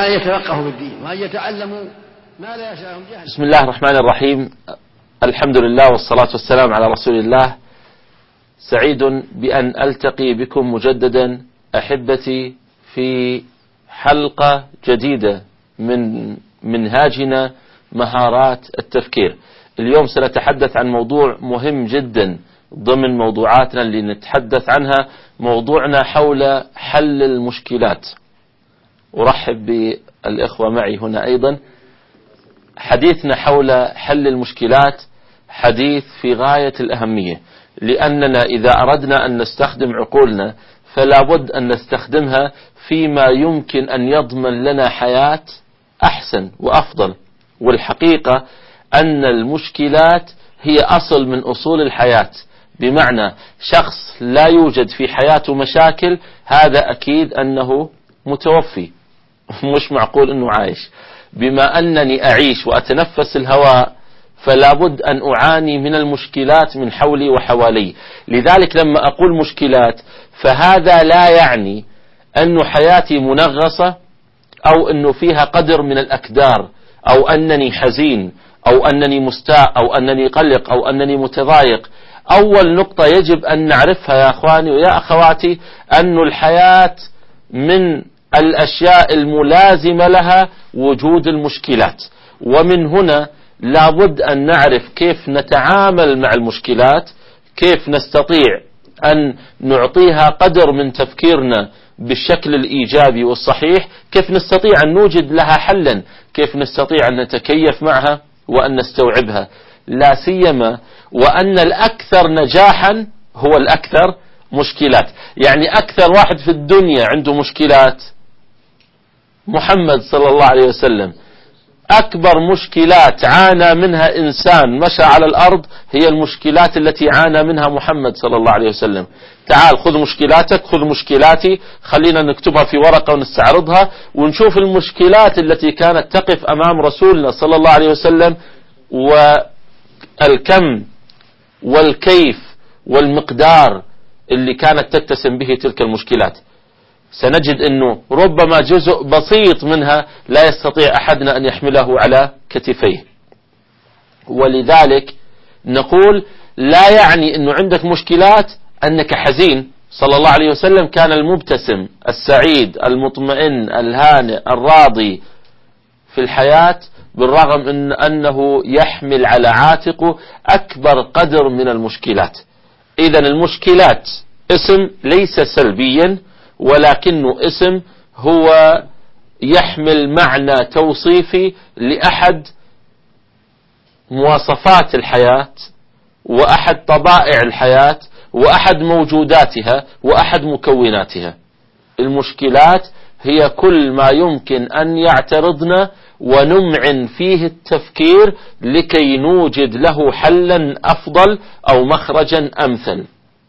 أن يتفقهوا بالدين وأن يتعلموا ما لا يشاءهم جهل. بسم الله الرحمن الرحيم. الحمد لله والصلاة والسلام على رسول الله. سعيد بأن ألتقي بكم مجددا أحبتي في حلقة جديدة من منهاجنا مهارات التفكير. اليوم سنتحدث عن موضوع مهم جدا ضمن موضوعاتنا اللي نتحدث عنها. موضوعنا حول حل المشكلات. أرحب بالإخوة معي هنا أيضا. حديثنا حول حل المشكلات حديث في غاية الأهمية، لأننا إذا أردنا أن نستخدم عقولنا فلا بد أن نستخدمها فيما يمكن أن يضمن لنا حياة أحسن وأفضل. والحقيقة أن المشكلات هي أصل من أصول الحياة، بمعنى شخص لا يوجد في حياته مشاكل هذا أكيد أنه متوفي، مش معقول أنه عايش. بما أنني أعيش وأتنفس الهواء فلا بد أن أعاني من المشكلات من حولي وحوالي. لذلك لما أقول مشكلات فهذا لا يعني أن حياتي منغصة أو أنه فيها قدر من الأكدار أو أنني حزين أو أنني مستاء أو أنني قلق أو أنني متضايق. أول نقطة يجب أن نعرفها يا أخواني ويا أخواتي أن الحياة من الأشياء الملازمة لها وجود المشكلات، ومن هنا لابد أن نعرف كيف نتعامل مع المشكلات، كيف نستطيع أن نعطيها قدر من تفكيرنا بالشكل الإيجابي والصحيح، كيف نستطيع أن نوجد لها حلا، كيف نستطيع أن نتكيف معها وأن نستوعبها. لا سيما وأن الأكثر نجاحا هو الأكثر مشكلات. يعني أكثر واحد في الدنيا عنده مشكلات محمد صلى الله عليه وسلم. أكبر مشكلات عانى منها إنسان مشى على الأرض هي المشكلات التي عانى منها محمد صلى الله عليه وسلم. تعال خذ مشكلاتك، خذ مشكلاتي، خلينا نكتبها في ورقة ونستعرضها ونشوف المشكلات التي كانت تقف أمام رسولنا صلى الله عليه وسلم، والكم والكيف والمقدار اللي كانت تتسم به تلك المشكلات. سنجد أنه ربما جزء بسيط منها لا يستطيع أحدنا أن يحمله على كتفيه. ولذلك نقول لا يعني أنه عندك مشكلات أنك حزين. صلى الله عليه وسلم كان المبتسم السعيد المطمئن الهانئ الراضي في الحياة، بالرغم من أنه يحمل على عاتقه أكبر قدر من المشكلات. إذن المشكلات اسم ليس سلبيا، ولكنه اسم هو يحمل معنى توصيفي لأحد مواصفات الحياة وأحد طبائع الحياة وأحد موجوداتها وأحد مكوناتها. المشكلات هي كل ما يمكن أن يعترضنا ونمعن فيه التفكير لكي نوجد له حلا أفضل أو مخرجا أمثل.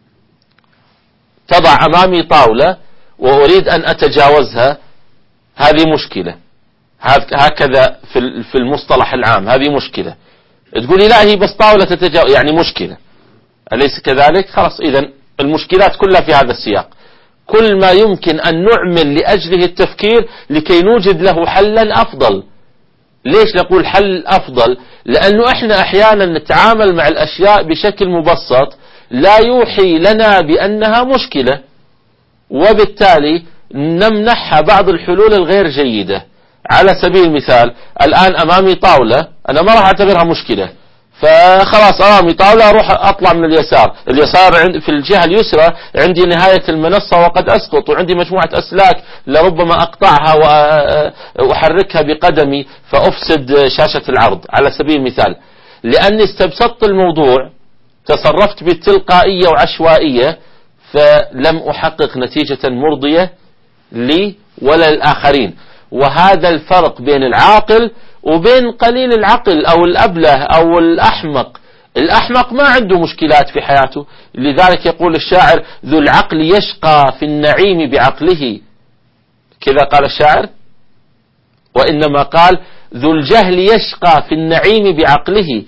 تضع أمامي طاولة وأريد أن أتجاوزها، هذه مشكلة. هكذا في المصطلح العام هذه مشكلة. تقولي لا هي بس طاولة تتجاوز يعني مشكلة، أليس كذلك؟ خلاص إذن المشكلات كلها في هذا السياق. كل ما يمكن أن نعمل لأجله التفكير لكي نوجد له حلا أفضل. ليش نقول حل أفضل؟ لأنه إحنا أحيانا نتعامل مع الأشياء بشكل مبسط لا يوحي لنا بأنها مشكلة، وبالتالي نمنحها بعض الحلول الغير جيدة. على سبيل المثال الآن أمامي طاولة أنا ما راح أعتبرها مشكلة، فخلاص أمامي طاولة أروح أطلع من اليسار في الجهة اليسرى عندي نهاية المنصة وقد أسقط، وعندي مجموعة أسلاك لربما أقطعها وأحركها بقدمي فأفسد شاشة العرض على سبيل المثال. لأني استبسطت الموضوع تصرفت بالتلقائية وعشوائية فلم أحقق نتيجة مرضية لي ولا للآخرين. وهذا الفرق بين العاقل وبين قليل العقل أو الأبله أو الأحمق. الأحمق ما عنده مشكلات في حياته، لذلك يقول الشاعر ذو العقل يشقى في النعيم بعقله، كذا قال الشاعر. وإنما قال ذو الجهل يشقى في النعيم بعقله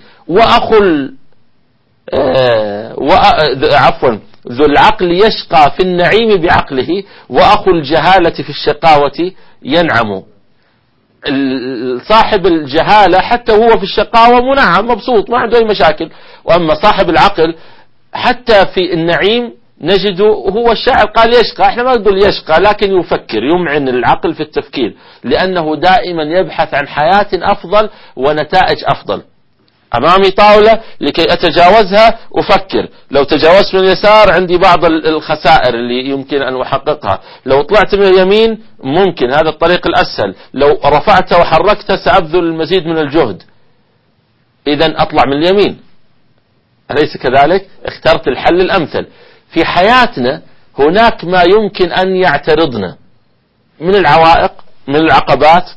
ذو العقل يشقى في النعيم بعقله وأخو الجهالة في الشقاوة ينعم. صاحب الجهالة حتى هو في الشقاوة منعم مبسوط ما عنده أي مشاكل. وأما صاحب العقل حتى في النعيم نجده هو الشاعر قال يشقى، احنا ما نقول يشقى لكن يفكر، يمعن العقل في التفكير لأنه دائما يبحث عن حياة أفضل ونتائج أفضل. أمامي طاولة لكي أتجاوزها أفكر، لو تجاوزت من اليسار عندي بعض الخسائر اللي يمكن أن أحققها، لو طلعت من اليمين ممكن هذا الطريق الأسهل، لو رفعت وحركت سأبذل المزيد من الجهد، إذن أطلع من اليمين. أليس كذلك؟ اخترت الحل الأمثل. في حياتنا هناك ما يمكن أن يعترضنا من العوائق من العقبات،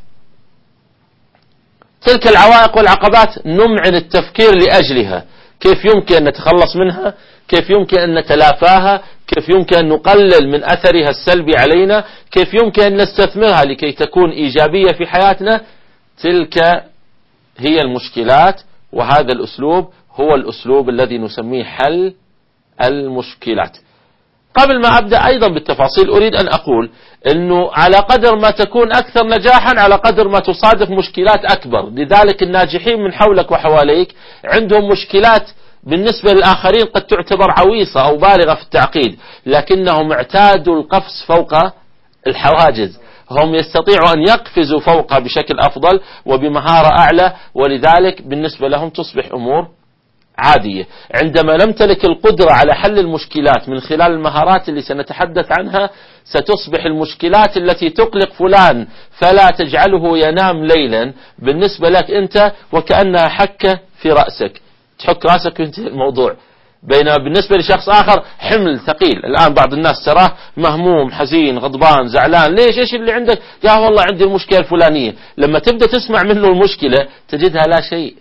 تلك العوائق والعقبات نمعن التفكير لأجلها، كيف يمكن أن نتخلص منها، كيف يمكن أن نتلافاها، كيف يمكن أن نقلل من أثرها السلبي علينا، كيف يمكن أن نستثمرها لكي تكون إيجابية في حياتنا. تلك هي المشكلات، وهذا الأسلوب هو الأسلوب الذي نسميه حل المشكلات. قبل ما أبدأ أيضا بالتفاصيل أريد أن أقول أنه على قدر ما تكون أكثر نجاحا على قدر ما تصادف مشكلات أكبر، لذلك الناجحين من حولك وحواليك عندهم مشكلات بالنسبة للآخرين قد تعتبر عويصة أو بالغة في التعقيد، لكنهم اعتادوا القفز فوق الحواجز، هم يستطيعوا أن يقفزوا فوقها بشكل أفضل وبمهارة أعلى، ولذلك بالنسبة لهم تصبح أمور عادية. عندما نمتلك القدرة على حل المشكلات من خلال المهارات اللي سنتحدث عنها، ستصبح المشكلات التي تقلق فلان فلا تجعله ينام ليلا بالنسبة لك أنت وكأنها حكة في رأسك، تحك رأسك وينتهي الموضوع. بينما بالنسبة لشخص آخر حمل ثقيل. الآن بعض الناس تراه مهموم حزين غضبان زعلان، ليش؟ إيش اللي عندك؟ يا والله عندي المشكلة الفلانية. لما تبدأ تسمع منه المشكلة تجدها لا شيء،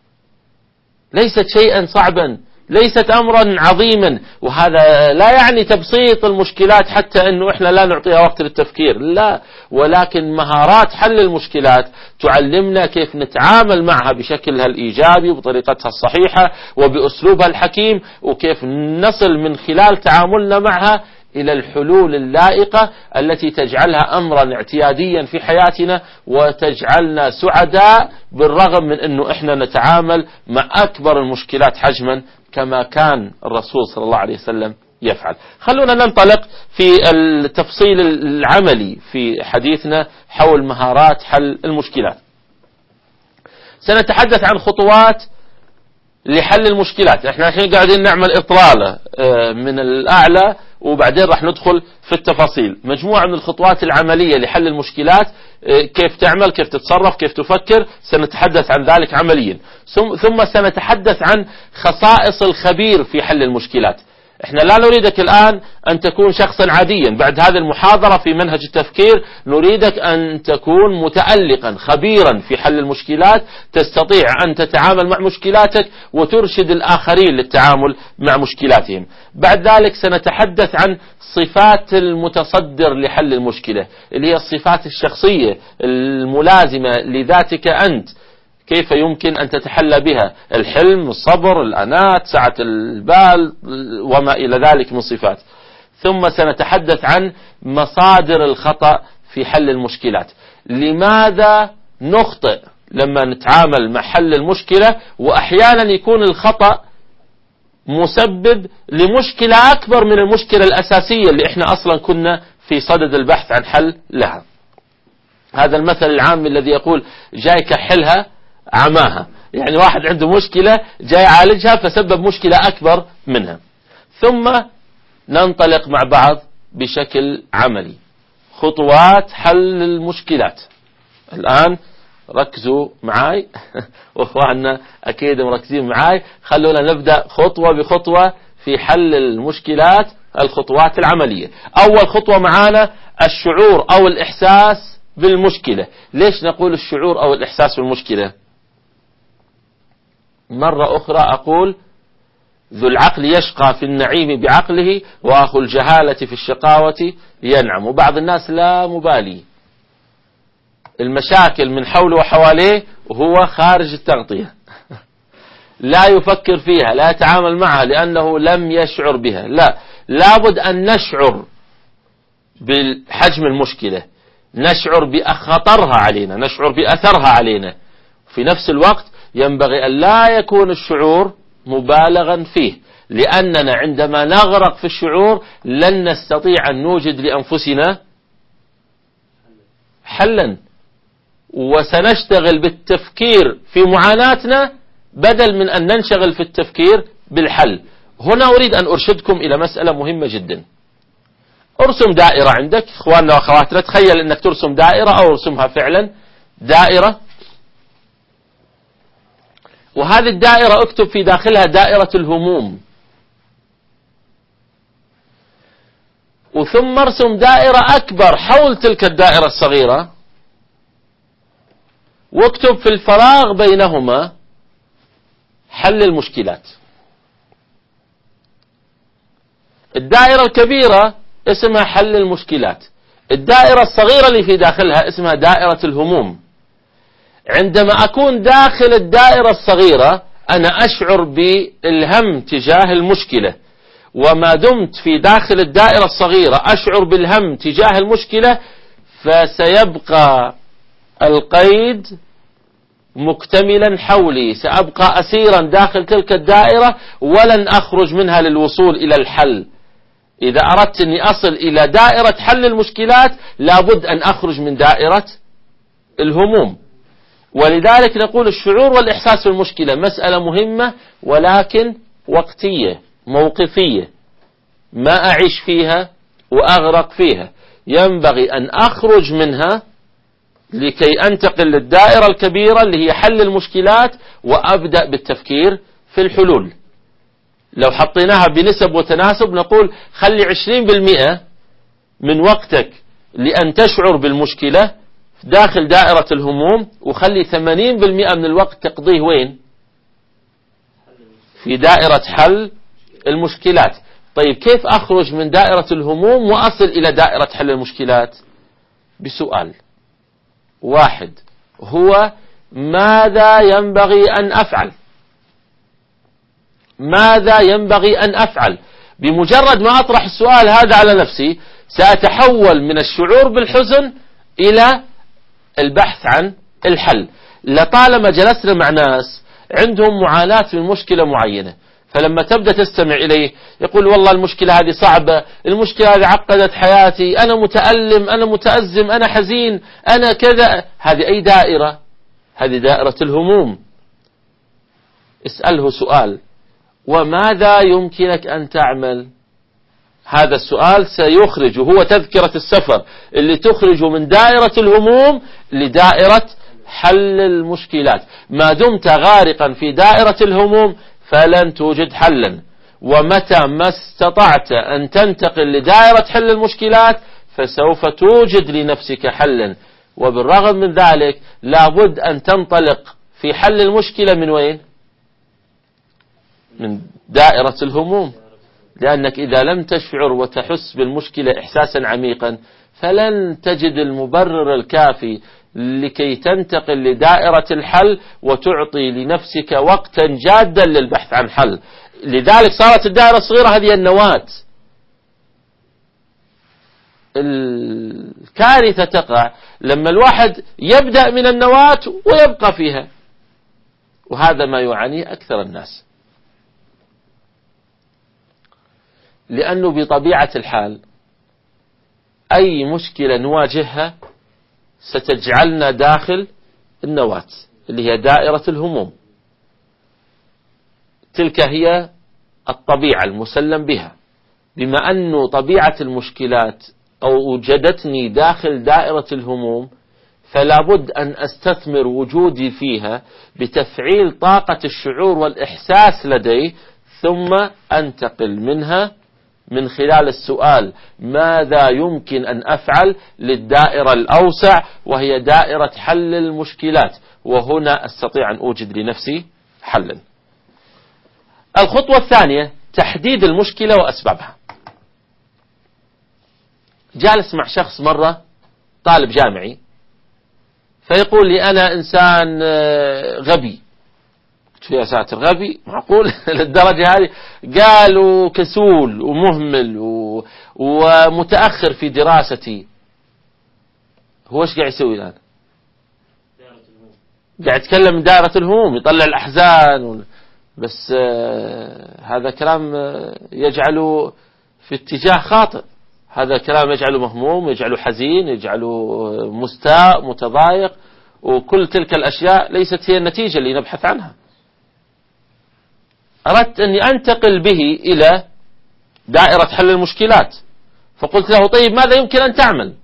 ليست شيئا صعبا، ليست أمرا عظيما. وهذا لا يعني تبسيط المشكلات حتى أنه إحنا لا نعطيها وقت للتفكير، لا، ولكن مهارات حل المشكلات تعلمنا كيف نتعامل معها بشكلها الإيجابي وبطريقتها الصحيحة وبأسلوبها الحكيم، وكيف نصل من خلال تعاملنا معها إلى الحلول اللائقة التي تجعلها أمرا اعتياديا في حياتنا وتجعلنا سعداء بالرغم من أنه إحنا نتعامل مع أكبر المشكلات حجما كما كان الرسول صلى الله عليه وسلم يفعل. خلونا ننطلق في التفصيل العملي في حديثنا حول مهارات حل المشكلات. سنتحدث عن خطوات لحل المشكلات. احنا الحين قاعدين نعمل إطلالة من الأعلى وبعدين راح ندخل في التفاصيل، مجموعة من الخطوات العملية لحل المشكلات، كيف تعمل، كيف تتصرف، كيف تفكر، سنتحدث عن ذلك عمليا. ثم سنتحدث عن خصائص الخبير في حل المشكلات. احنا لا نريدك الآن أن تكون شخصا عاديا، بعد هذه المحاضرة في منهج التفكير نريدك أن تكون متألقا خبيرا في حل المشكلات، تستطيع أن تتعامل مع مشكلاتك وترشد الآخرين للتعامل مع مشكلاتهم. بعد ذلك سنتحدث عن صفات المتصدر لحل المشكلة، اللي هي الصفات الشخصية الملازمة لذاتك أنت، كيف يمكن أن تتحلى بها، الحلم، الصبر، الأنات، سعة البال وما إلى ذلك من صفات. ثم سنتحدث عن مصادر الخطأ في حل المشكلات، لماذا نخطئ لما نتعامل مع حل المشكلة، وأحيانا يكون الخطأ مسبب لمشكلة أكبر من المشكلة الأساسية اللي إحنا أصلا كنا في صدد البحث عن حل لها. هذا المثل العام الذي يقول جايك حلها عماها، يعني واحد عنده مشكلة جاي يعالجها فسبب مشكلة أكبر منها. ثم ننطلق مع بعض بشكل عملي خطوات حل المشكلات. الآن ركزوا معاي وإخواننا أكيد مركزين معاي، خلونا نبدأ خطوة بخطوة في حل المشكلات، الخطوات العملية. أول خطوة معانا الشعور أو الإحساس بالمشكلة. ليش نقول الشعور أو الإحساس بالمشكلة؟ مرة أخرى أقول ذو العقل يشقى في النعيم بعقله وأخو الجهالة في الشقاوة ينعم. وبعض الناس لا مبالي، المشاكل من حوله وحواليه وهو خارج التغطية لا يفكر فيها، لا يتعامل معها لأنه لم يشعر بها. لا، لابد أن نشعر بحجم المشكلة، نشعر بخطرها علينا، نشعر بأثرها علينا. في نفس الوقت ينبغي أن لا يكون الشعور مبالغا فيه، لأننا عندما نغرق في الشعور لن نستطيع أن نوجد لأنفسنا حلا، وسنشتغل بالتفكير في معاناتنا بدل من أن ننشغل في التفكير بالحل. هنا أريد أن أرشدكم إلى مسألة مهمة جدا. ارسم دائرة عندك إخواننا وأخواتنا، تخيل أنك ترسم دائرة أو ارسمها فعلا دائرة، وهذه الدائرة اكتب في داخلها دائرة الهموم، وثم ارسم دائرة أكبر حول تلك الدائرة الصغيرة، واكتب في الفراغ بينهما حل المشكلات. الدائرة الكبيرة اسمها حل المشكلات، الدائرة الصغيرة اللي في داخلها اسمها دائرة الهموم. عندما أكون داخل الدائرة الصغيرة أنا أشعر بالهم تجاه المشكلة، وما دمت في داخل الدائرة الصغيرة أشعر بالهم تجاه المشكلة، فسيبقى القيد مكتملا حولي، سأبقى أسيرا داخل تلك الدائرة ولن أخرج منها للوصول إلى الحل. إذا أردت أني أصل إلى دائرة حل المشكلات لابد أن أخرج من دائرة الهموم. ولذلك نقول الشعور والإحساس بالمشكلة مسألة مهمة، ولكن وقتية موقفية، ما أعيش فيها وأغرق فيها. ينبغي أن أخرج منها لكي أنتقل للدائرة الكبيرة اللي هي حل المشكلات، وأبدأ بالتفكير في الحلول. لو حطيناها بنسب وتناسب نقول خلي 20% من وقتك لأن تشعر بالمشكلة داخل دائرة الهموم، وخلي 80% من الوقت تقضيه وين؟ في دائرة حل المشكلات. طيب كيف أخرج من دائرة الهموم وأصل إلى دائرة حل المشكلات؟ بسؤال واحد، هو ماذا ينبغي أن أفعل؟ ماذا ينبغي أن أفعل؟ بمجرد ما أطرح السؤال هذا على نفسي سأتحول من الشعور بالحزن إلى البحث عن الحل. لطالما جلسنا مع ناس عندهم معاناة من مشكلة معينة، فلما تبدأ تستمع إليه يقول والله المشكلة هذه صعبة، المشكلة هذه عقدت حياتي، أنا متألم، أنا متأزم، أنا حزين، أنا كذا. هذه أي دائرة؟ هذه دائرة الهموم. اسأله سؤال، وماذا يمكنك أن تعمل؟ هذا السؤال سيخرج، هو تذكرة السفر اللي تخرج من دائرة الهموم لدائرة حل المشكلات. ما دمت غارقا في دائرة الهموم فلن توجد حلا، ومتى ما استطعت أن تنتقل لدائرة حل المشكلات فسوف توجد لنفسك حلا. وبالرغم من ذلك لابد أن تنطلق في حل المشكلة من وين؟ من دائرة الهموم، لأنك إذا لم تشعر وتحس بالمشكلة إحساسا عميقا فلن تجد المبرر الكافي لكي تنتقل لدائرة الحل وتعطي لنفسك وقتا جادا للبحث عن حل. لذلك صارت الدائرة الصغيرة هذه النواة. الكارثة تقع لما الواحد يبدأ من النواة ويبقى فيها، وهذا ما يعانيه أكثر الناس، لأنه بطبيعة الحال أي مشكلة نواجهها ستجعلنا داخل النواة اللي هي دائرة الهموم. تلك هي الطبيعة المسلم بها. بما أن طبيعة المشكلات أوجدتني داخل دائرة الهموم فلا بد أن أستثمر وجودي فيها بتفعيل طاقة الشعور والإحساس لدي، ثم أنتقل منها من خلال السؤال ماذا يمكن أن أفعل للدائرة الأوسع وهي دائرة حل المشكلات، وهنا أستطيع أن أوجد لنفسي حلا. الخطوة الثانية تحديد المشكلة وأسبابها. جالس مع شخص مرة طالب جامعي فيقول لي أنا إنسان غبي. يا ساتر، غبي؟ معقول للدرجة هذه؟ قالوا كسول ومهمل ومتأخر في دراستي. هو ايش قاعد يسوي الآن؟ قاعد يتكلم من دائرة الهموم، يطلع الأحزان بس هذا كلام يجعله في اتجاه خاطئ. هذا كلام يجعله مهموم، يجعله حزين، يجعله مستاء متضايق، وكل تلك الأشياء ليست هي النتيجة اللي نبحث عنها. أردت أني أنتقل به إلى دائرة حل المشكلات، فقلت له طيب ماذا يمكن أن تعمل؟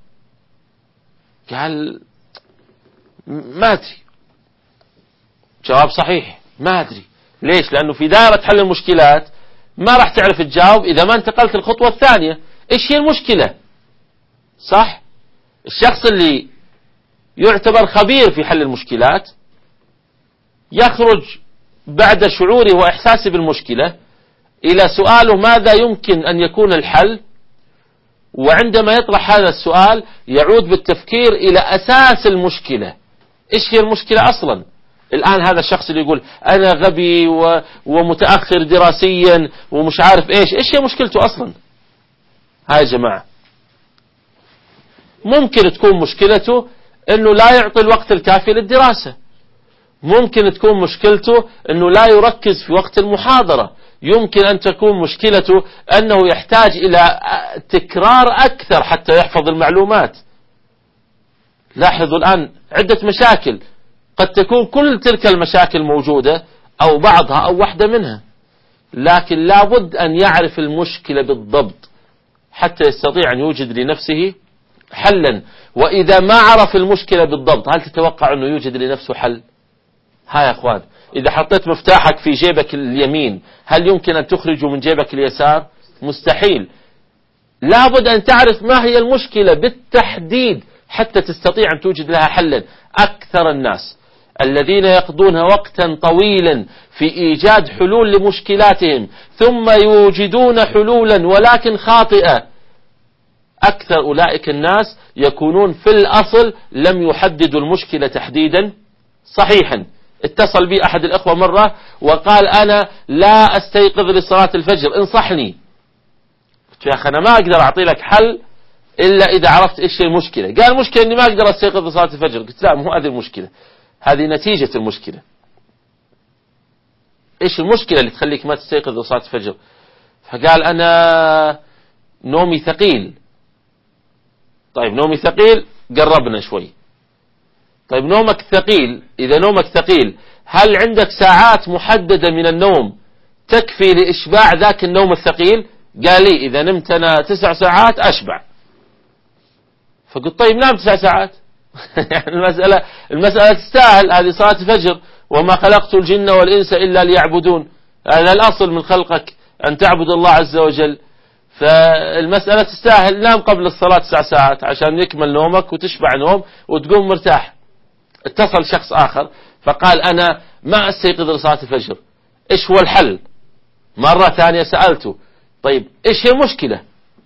قال ما أدري. جواب صحيح، ما أدري. ليش؟ لأنه في دائرة حل المشكلات ما راح تعرف تجاوب إذا ما انتقلت الخطوة الثانية. إيش هي المشكلة؟ صح؟ الشخص اللي يعتبر خبير في حل المشكلات يخرج بعد شعوره وإحساسه بالمشكلة إلى سؤاله ماذا يمكن أن يكون الحل، وعندما يطرح هذا السؤال يعود بالتفكير إلى أساس المشكلة. إيش هي المشكلة أصلا؟ الآن هذا الشخص اللي يقول أنا غبي ومتأخر دراسيا ومش عارف إيش هي مشكلته أصلا؟ هاي يا جماعة، ممكن تكون مشكلته أنه لا يعطي الوقت الكافي للدراسة، ممكن تكون مشكلته أنه لا يركز في وقت المحاضرة، يمكن أن تكون مشكلته أنه يحتاج إلى تكرار أكثر حتى يحفظ المعلومات. لاحظوا الآن عدة مشاكل، قد تكون كل تلك المشاكل موجودة أو بعضها أو واحدة منها، لكن لابد أن يعرف المشكلة بالضبط حتى يستطيع أن يوجد لنفسه حلا. وإذا ما عرف المشكلة بالضبط هل تتوقع أنه يوجد لنفسه حل؟ ها يا أخوان، إذا حطيت مفتاحك في جيبك اليمين هل يمكن أن تخرجه من جيبك اليسار؟ مستحيل. لابد أن تعرف ما هي المشكلة بالتحديد حتى تستطيع أن توجد لها حلا. أكثر الناس الذين يقضون وقتا طويلا في إيجاد حلول لمشكلاتهم ثم يوجدون حلولا ولكن خاطئة، أكثر أولئك الناس يكونون في الأصل لم يحددوا المشكلة تحديدا صحيحا. اتصل بي أحد الأخوة مرة وقال أنا لا أستيقظ لصلاة الفجر، انصحني. قلت يا أخي أنا ما أقدر أعطي لك حل إلا إذا عرفت إيش المشكلة. قال المشكلة أني ما أقدر أستيقظ لصلاة الفجر. قلت لا، مو هذه المشكلة، هذه نتيجة المشكلة. إيش المشكلة اللي تخليك ما تستيقظ لصلاة الفجر؟ فقال أنا نومي ثقيل. طيب نومي ثقيل، قربنا شوي. طيب نومك ثقيل، إذا نومك ثقيل هل عندك ساعات محددة من النوم تكفي لإشباع ذاك النوم الثقيل؟ قال لي إذا نمت أنا 9 ساعات أشبع. فقلت طيب نام 9 ساعات. يعني المسألة تستاهل، هذه صلاة الفجر، وما خلقت الجن والإنس إلا ليعبدون، هذا الأصل من خلقك أن تعبد الله عز وجل. فالمسألة تستاهل، نام قبل الصلاة 9 ساعات عشان يكمل نومك وتشبع نوم وتقوم مرتاح. اتصل شخص آخر فقال أنا ما أستيقظ لصلاة الفجر، إيش هو الحل؟ مرة ثانية سألته طيب إيش هي المشكلة؟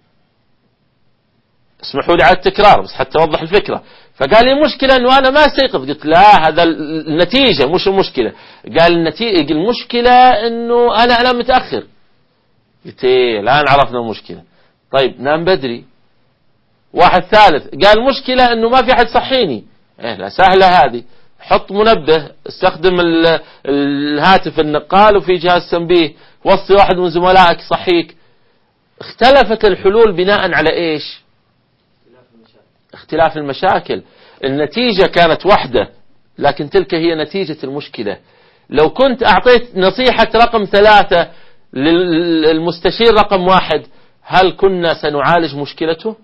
اسمحوا لي على التكرار بس حتى أوضح الفكرة. فقال لي المشكلة أنه أنا ما أستيقظ. قلت لا، هذا النتيجة مش المشكلة. قال المشكلة أنه أنا أنام متأخر. قلت إيه، الآن عرفنا المشكلة. طيب نام بدري. واحد ثالث قال المشكلة أنه ما في أحد صحيني. إيه لا، سهلة هذه، حط منبه، استخدم الهاتف النقال وفي جهاز تنبيه، وصي واحد من زملائك يصحيك. اختلفت الحلول بناء على إيش؟ اختلاف المشاكل. النتيجة كانت واحدة لكن تلك هي نتيجة المشكلة. لو كنت أعطيت نصيحة رقم 3 للمستشير رقم 1 هل كنا سنعالج مشكلته؟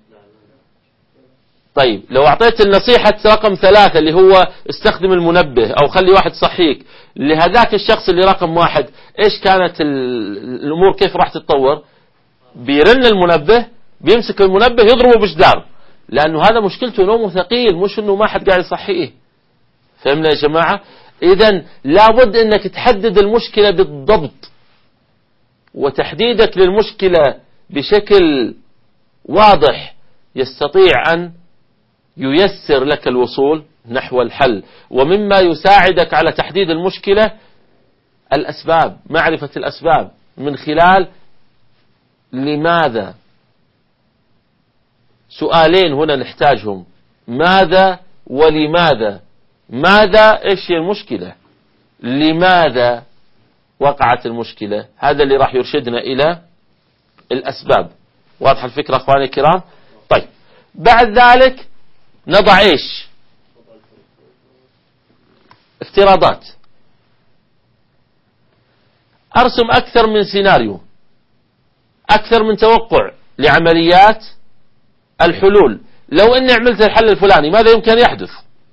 طيب لو أعطيت النصيحة رقم 3 اللي هو استخدم المنبه أو خلي واحد صحيك لهذاك الشخص اللي رقم 1، إيش كانت الأمور كيف راح تتطور؟ بيرن المنبه، بيمسك المنبه يضربه بجدار، لأنه هذا مشكلته نومه ثقيل، مش أنه ما حد قاعد يصحيه. فهمنا يا جماعة؟ إذن لابد أنك تحدد المشكلة بالضبط، وتحديدك للمشكلة بشكل واضح يستطيع أن ييسر لك الوصول نحو الحل. ومما يساعدك على تحديد المشكلة الأسباب، معرفة الأسباب من خلال لماذا. سؤالين هنا نحتاجهم ماذا ولماذا. ماذا إيش هي المشكلة؟ لماذا وقعت المشكلة؟ هذا اللي راح يرشدنا إلى الأسباب. واضح الفكرة أخواني الكرام؟ طيب بعد ذلك نضع إيش؟ افتراضات. أرسم أكثر من سيناريو، أكثر من توقع لعمليات الحلول. لو أني عملت الحل الفلاني ماذا يمكن أن يحدث؟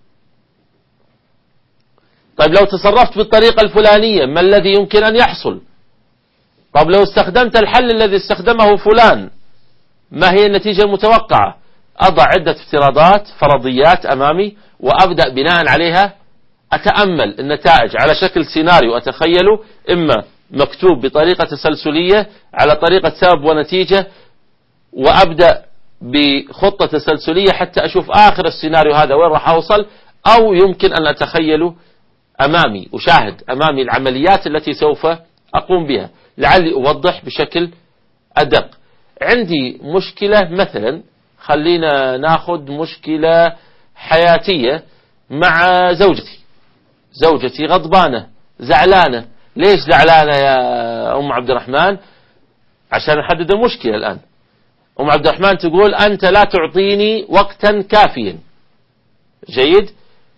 طيب لو تصرفت بالطريقة الفلانية ما الذي يمكن أن يحصل؟ طيب لو استخدمت الحل الذي استخدمه فلان ما هي النتيجة المتوقعة؟ أضع عدة افتراضات فرضيات أمامي وأبدأ بناء عليها أتأمل النتائج على شكل سيناريو أتخيله، إما مكتوب بطريقة تسلسلية على طريقة سبب ونتيجة، وأبدأ بخطة تسلسلية حتى أشوف آخر السيناريو هذا وين راح أوصل، أو يمكن أن أتخيله أمامي، أشاهد أمامي العمليات التي سوف أقوم بها لعلي أوضح بشكل أدق. عندي مشكلة مثلا، خلينا ناخذ مشكلة حياتية مع زوجتي غضبانة زعلانة. ليش زعلانة يا أم عبد الرحمن؟ عشان نحدد المشكلة الآن. أم عبد الرحمن تقول أنت لا تعطيني وقتا كافيا. جيد،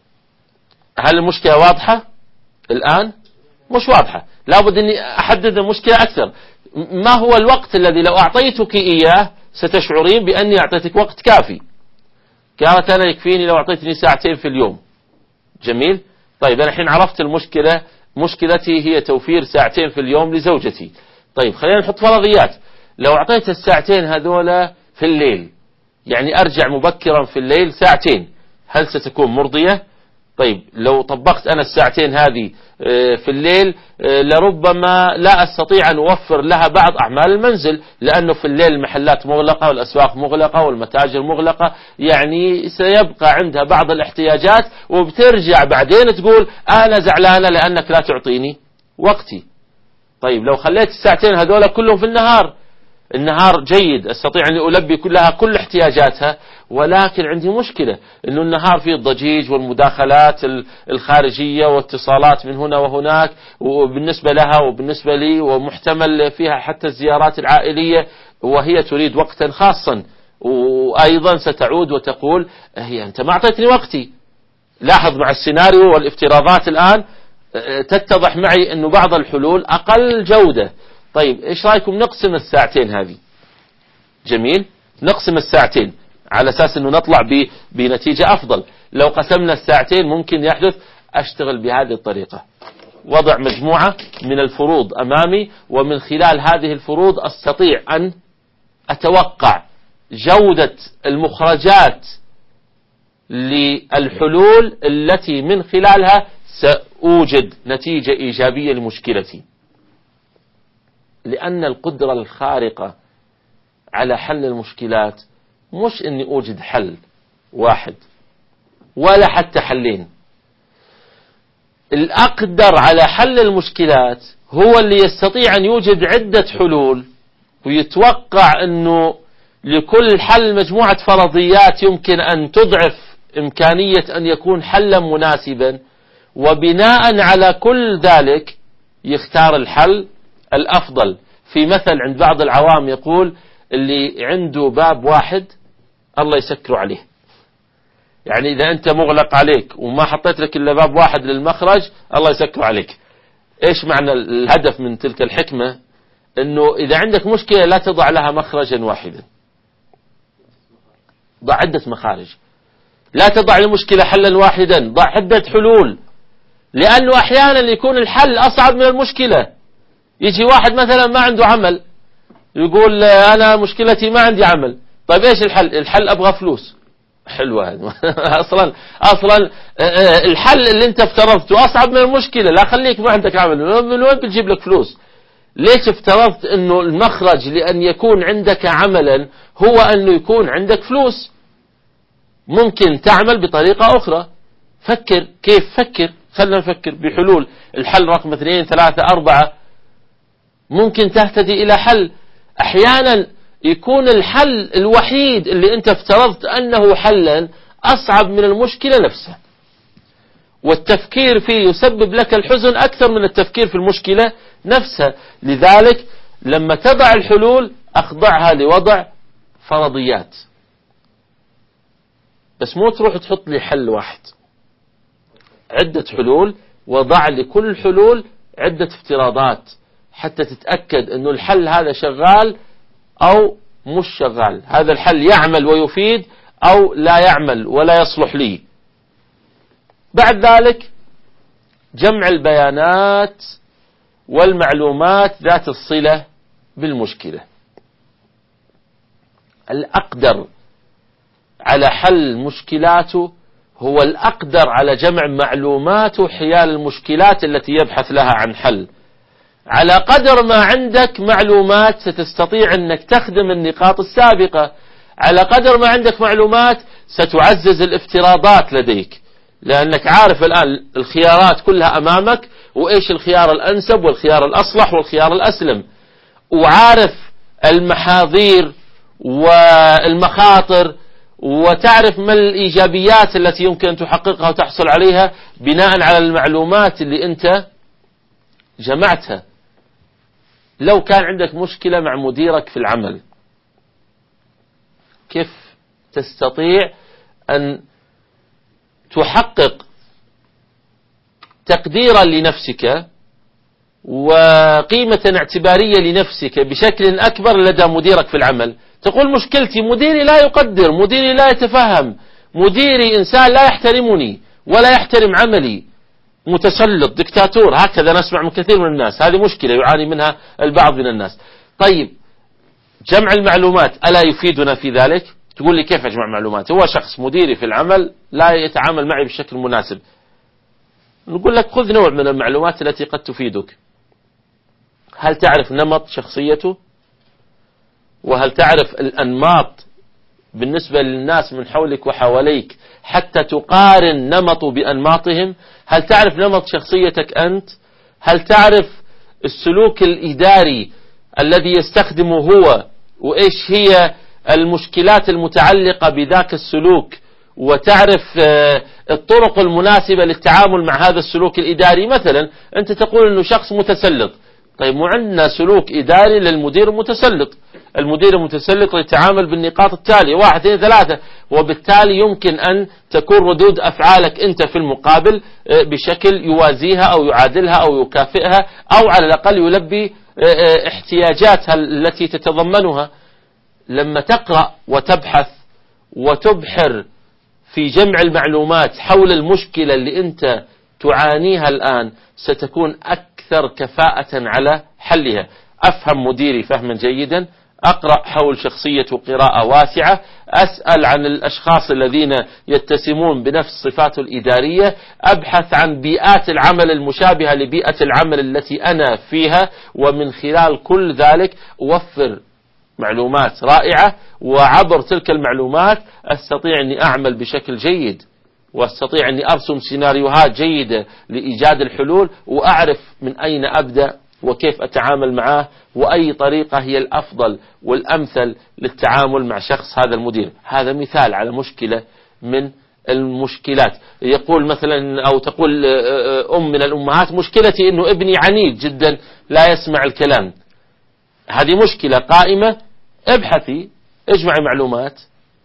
هل المشكلة واضحة الآن؟ مش واضحة، لابد أني أحدد المشكلة أكثر. ما هو الوقت الذي لو أعطيتك إياه ستشعرين بأني أعطيتك وقت كافي؟ قالت أنا يكفيني لو أعطيتني ساعتين في اليوم. جميل، طيب أنا الحين عرفت المشكلة، مشكلتي هي توفير ساعتين في اليوم لزوجتي. طيب خلينا نحط فرضيات. لو أعطيت الساعتين هذولا في الليل، يعني أرجع مبكرا في الليل ساعتين، هل ستكون مرضية؟ طيب لو طبقت أنا الساعتين هذه في الليل لربما لا أستطيع أن أوفر لها بعض أعمال المنزل، لأنه في الليل المحلات مغلقة والأسواق مغلقة والمتاجر مغلقة، يعني سيبقى عندها بعض الاحتياجات، وبترجع بعدين تقول أنا زعلانة لأنك لا تعطيني وقتي. طيب لو خليت الساعتين هذولا كلهم في النهار جيد، أستطيع أن ألبي كلها كل احتياجاتها، ولكن عندي مشكلة أنه النهار فيه الضجيج والمداخلات الخارجية واتصالات من هنا وهناك، وبالنسبة لها وبالنسبة لي، ومحتمل فيها حتى الزيارات العائلية، وهي تريد وقتا خاصا، وأيضا ستعود وتقول هي أنت ما أعطيتني وقتي. لاحظ مع السيناريو والافتراضات الآن تتضح معي أنه بعض الحلول أقل جودة. طيب إيش رأيكم نقسم الساعتين هذه؟ جميل، نقسم الساعتين على أساس أنه نطلع بنتيجة أفضل. لو قسمنا الساعتين ممكن يحدث أشتغل بهذه الطريقة، وضع مجموعة من الفروض أمامي، ومن خلال هذه الفروض أستطيع أن أتوقع جودة المخرجات للحلول التي من خلالها سأوجد نتيجة إيجابية لمشكلتي. لأن القدرة الخارقة على حل المشكلات مش أني أوجد حل واحد ولا حتى حلين. الأقدر على حل المشكلات هو اللي يستطيع أن يوجد عدة حلول، ويتوقع أنه لكل حل مجموعة فرضيات يمكن أن تضعف إمكانية أن يكون حلا مناسبا، وبناء على كل ذلك يختار الحل الأفضل. في مثل عند بعض العوام يقول اللي عنده باب واحد الله يسكره عليه. يعني إذا أنت مغلق عليك وما حطيت لك إلا باب واحد للمخرج الله يسكره عليك. إيش معنى الهدف من تلك الحكمة؟ أنه إذا عندك مشكلة لا تضع لها مخرجا واحدا، ضع عدة مخارج. لا تضع المشكلة حلا واحدا، ضع عدة حلول، لأنه أحيانا يكون الحل أصعب من المشكلة. يجي واحد مثلا ما عنده عمل يقول أنا مشكلتي ما عندي عمل. طيب إيش الحل؟ الحل أبغى فلوس. حلوة هذا. أصلا الحل اللي أنت افترضته أصعب من المشكلة. لا خليك ما عندك عمل، من وين بتجيب لك فلوس؟ ليش افترضت أنه المخرج لأن يكون عندك عملا هو أنه يكون عندك فلوس؟ ممكن تعمل بطريقة أخرى. فكر كيف، فكر، خلنا نفكر بحلول. الحل رقم 2 3 4 ممكن تهتدي إلى حل. أحيانا يكون الحل الوحيد اللي أنت افترضت أنه حلا أصعب من المشكلة نفسها، والتفكير فيه يسبب لك الحزن أكثر من التفكير في المشكلة نفسها. لذلك لما تضع الحلول أخضعها لوضع فرضيات، بس مو تروح تحط لي حل واحد، عدة حلول، وضع لكل حلول عدة افتراضات حتى تتأكد أنه الحل هذا شغال أو مش شغال، هذا الحل يعمل ويفيد أو لا يعمل ولا يصلح لي. بعد ذلك جمع البيانات والمعلومات ذات الصلة بالمشكلة. الأقدر على حل مشكلاته هو الأقدر على جمع معلوماته حيال المشكلات التي يبحث لها عن حل. على قدر ما عندك معلومات ستستطيع أنك تخدم النقاط السابقة، على قدر ما عندك معلومات ستعزز الافتراضات لديك، لأنك عارف الآن الخيارات كلها أمامك، وإيش الخيار الأنسب والخيار الأصلح والخيار الأسلم، وعارف المحاذير والمخاطر، وتعرف ما الإيجابيات التي يمكن أن تحققها وتحصل عليها بناء على المعلومات اللي أنت جمعتها. لو كان عندك مشكلة مع مديرك في العمل، كيف تستطيع أن تحقق تقديرا لنفسك وقيمة اعتبارية لنفسك بشكل أكبر لدى مديرك في العمل؟ تقول مشكلتي مديري لا يقدر، مديري لا يتفهم، مديري إنسان لا يحترمني ولا يحترم عملي، متسلط، دكتاتور. هكذا نسمع من كثير من الناس، هذه مشكلة يعاني منها البعض من الناس. طيب جمع المعلومات ألا يفيدنا في ذلك؟ تقول لي كيف أجمع معلومات؟ هو شخص مديري في العمل لا يتعامل معي بشكل مناسب. نقول لك خذ نوع من المعلومات التي قد تفيدك. هل تعرف نمط شخصيته؟ وهل تعرف الأنماط بالنسبة للناس من حولك وحواليك حتى تقارن نمطه بأنماطهم؟ هل تعرف نمط شخصيتك أنت؟ هل تعرف السلوك الإداري الذي يستخدمه هو، وإيش هي المشكلات المتعلقة بذاك السلوك، وتعرف الطرق المناسبة للتعامل مع هذا السلوك الإداري؟ مثلا أنت تقول أنه شخص متسلط، طيب مو عندنا سلوك إداري للمدير المتسلط. المدير المتسلط يتعامل بالنقاط التالية 1 2 3، وبالتالي يمكن أن تكون ردود أفعالك أنت في المقابل بشكل يوازيها أو يعادلها أو يكافئها، أو على الأقل يلبي احتياجاتها التي تتضمنها. لما تقرأ وتبحث وتبحر في جمع المعلومات حول المشكلة اللي أنت تعانيها الآن، ستكون أكثر كفاءة على حلها. أفهم مديري فهما جيدا، أقرأ حول شخصيته قراءة واسعة، أسأل عن الأشخاص الذين يتسمون بنفس صفاته الإدارية، أبحث عن بيئات العمل المشابهة لبيئة العمل التي أنا فيها، ومن خلال كل ذلك أوفر معلومات رائعة، وعبر تلك المعلومات أستطيع أني أعمل بشكل جيد، واستطيع أني أرسم سيناريوهات جيدة لإيجاد الحلول، وأعرف من أين أبدأ وكيف أتعامل معه، وأي طريقة هي الأفضل والأمثل للتعامل مع شخص هذا المدير. هذا مثال على مشكلة من المشكلات. يقول مثلا أو تقول أم من الأمهات مشكلتي أنه ابني عنيد جدا لا يسمع الكلام. هذه مشكلة قائمة. ابحثي، اجمعي معلومات،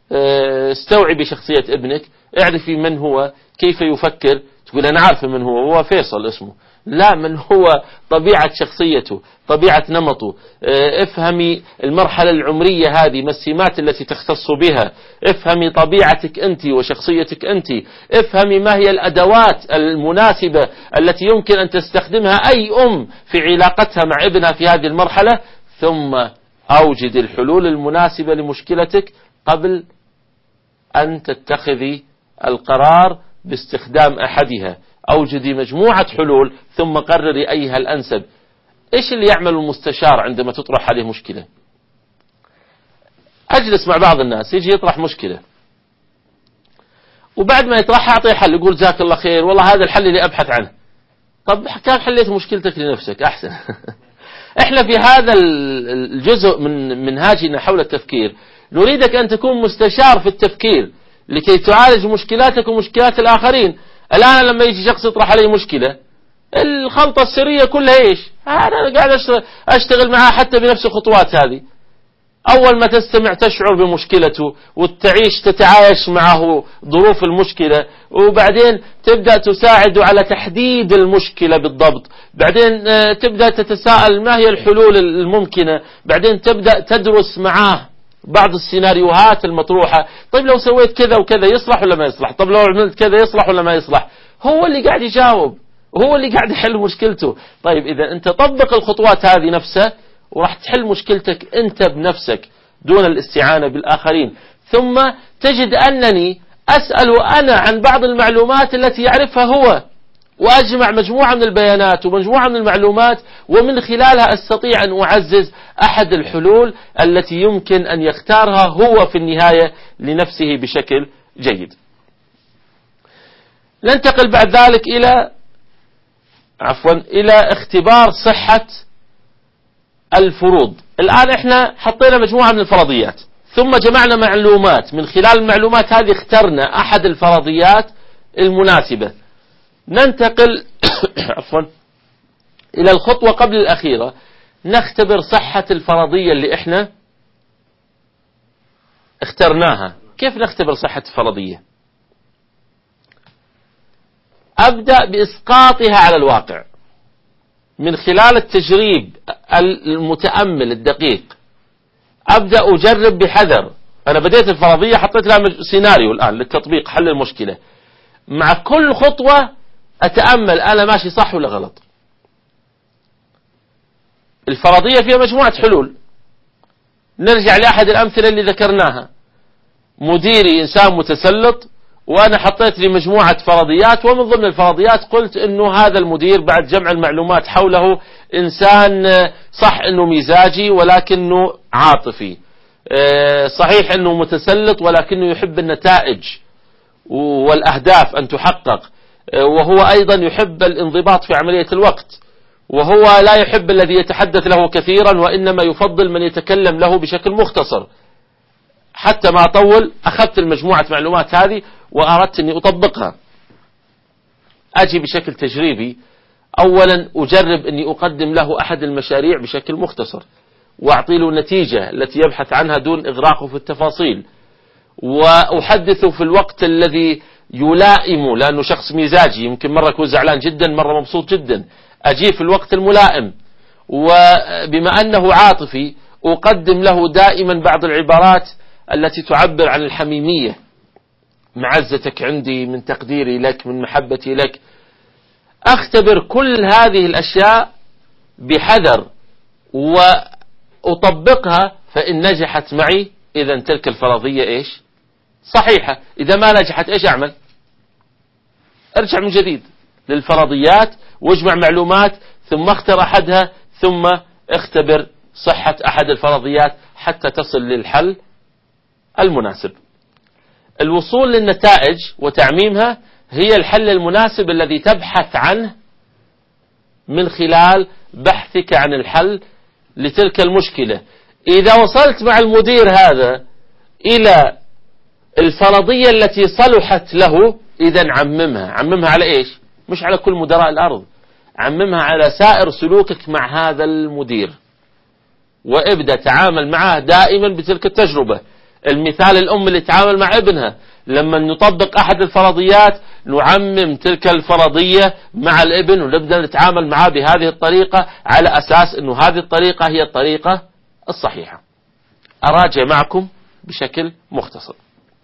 استوعبي شخصية ابنك، اعرفي من هو، كيف يفكر. تقول أنا عارفة من هو فيصل اسمه. لا، من هو طبيعة شخصيته، طبيعة نمطه. افهمي المرحلة العمرية هذه، ما السمات التي تختص بها. افهمي طبيعتك أنت وشخصيتك أنت. افهمي ما هي الأدوات المناسبة التي يمكن أن تستخدمها أي أم في علاقتها مع ابنها في هذه المرحلة، ثم أوجد الحلول المناسبة لمشكلتك قبل أن تتخذي القرار باستخدام أحدها. أوجدي مجموعة حلول ثم قرري أيها الأنسب. إيش اللي يعمل المستشار عندما تطرح عليه مشكلة؟ أجلس مع بعض الناس، يجي يطرح مشكلة، وبعد ما يطرحها أعطيه حل، يقول جزاك الله خير، والله هذا الحل اللي أبحث عنه. طب كان حليت مشكلتك لنفسك أحسن. إحنا في هذا الجزء من منهاجنا حول التفكير نريدك أن تكون مستشار في التفكير، لكي تعالج مشكلاتك ومشكلات الآخرين. الآن لما يجي شخص يطرح علي مشكلة، الخلطة السرية كلها إيش؟ أنا قاعد أشتغل معاه حتى بنفس الخطوات هذه. أول ما تستمع تشعر بمشكلته وتعيش تتعايش معه ظروف المشكلة، وبعدين تبدأ تساعده على تحديد المشكلة بالضبط، بعدين تبدأ تتساءل ما هي الحلول الممكنة، بعدين تبدأ تدرس معاه بعض السيناريوهات المطروحة. طيب لو سويت كذا وكذا يصلح ولا ما يصلح؟ طيب لو عملت كذا يصلح ولا ما يصلح؟ هو اللي قاعد يجاوب، هو اللي قاعد يحل مشكلته. طيب إذا أنت طبق الخطوات هذه نفسها وراح تحل مشكلتك أنت بنفسك دون الاستعانة بالآخرين. ثم تجد أنني أسأل أنا عن بعض المعلومات التي يعرفها هو، وأجمع مجموعة من البيانات ومجموعة من المعلومات، ومن خلالها أستطيع أن أعزز أحد الحلول التي يمكن أن يختارها هو في النهاية لنفسه بشكل جيد. ننتقل بعد ذلك إلى اختبار صحة الفروض. الآن احنا حطينا مجموعة من الفرضيات، ثم جمعنا معلومات، من خلال المعلومات هذه اخترنا أحد الفرضيات المناسبة. ننتقل إلى الخطوة قبل الأخيرة، نختبر صحة الفرضية اللي احنا اخترناها. كيف نختبر صحة الفرضية؟ أبدأ بإسقاطها على الواقع من خلال التجريب المتأمل الدقيق. أبدأ أجرب بحذر. أنا بديت الفرضية، حطيت لها سيناريو الآن للتطبيق، حل المشكلة. مع كل خطوة أتأمل أنا ماشي صح ولا غلط. الفرضية فيها مجموعة حلول. نرجع لأحد الأمثلة اللي ذكرناها. مديري إنسان متسلط، وأنا حطيت لي مجموعة فرضيات، ومن ضمن الفرضيات قلت أنه هذا المدير بعد جمع المعلومات حوله إنسان صح أنه مزاجي ولكنه عاطفي، صحيح أنه متسلط ولكنه يحب النتائج والأهداف أن تحقق، وهو أيضا يحب الانضباط في عملية الوقت، وهو لا يحب الذي يتحدث له كثيرا وإنما يفضل من يتكلم له بشكل مختصر. حتى ما أطول أخذت المجموعة معلومات هذه وأردت أني أطبقها. أجي بشكل تجريبي، أولا أجرب أني أقدم له أحد المشاريع بشكل مختصر، وأعطي له النتيجة التي يبحث عنها دون إغراقه في التفاصيل، وأحدثه في الوقت الذي يلائمه، لأنه شخص مزاجي يمكن مرة يكون زعلان جدا مرة مبسوط جدا. أجي في الوقت الملائم، وبما أنه عاطفي أقدم له دائما بعض العبارات التي تعبر عن الحميمية، معزتك عندي، من تقديري لك، من محبتي لك. أختبر كل هذه الأشياء بحذر وأطبقها، فإن نجحت معي إذا تلك الفرضية إيش؟ صحيحة. إذا ما نجحت إيش أعمل؟ أرجع من جديد للفرضيات واجمع معلومات، ثم اختر أحدها، ثم اختبر صحة أحد الفرضيات حتى تصل للحل المناسب. الوصول للنتائج وتعميمها هي الحل المناسب الذي تبحث عنه من خلال بحثك عن الحل لتلك المشكلة. إذا وصلت مع المدير هذا إلى الفرضية التي صلحت له، إذا عممها على إيش؟ مش على كل مدراء الأرض، عممها على سائر سلوكك مع هذا المدير، وابدأ تعامل معه دائما بتلك التجربة. المثال الأم اللي تعامل مع ابنها، لما نطبق أحد الفرضيات نعمم تلك الفرضية مع الابن، ونبدأ نتعامل معه بهذه الطريقة على أساس أنه هذه الطريقة هي الطريقة الصحيحة. أراجع معكم بشكل مختصر.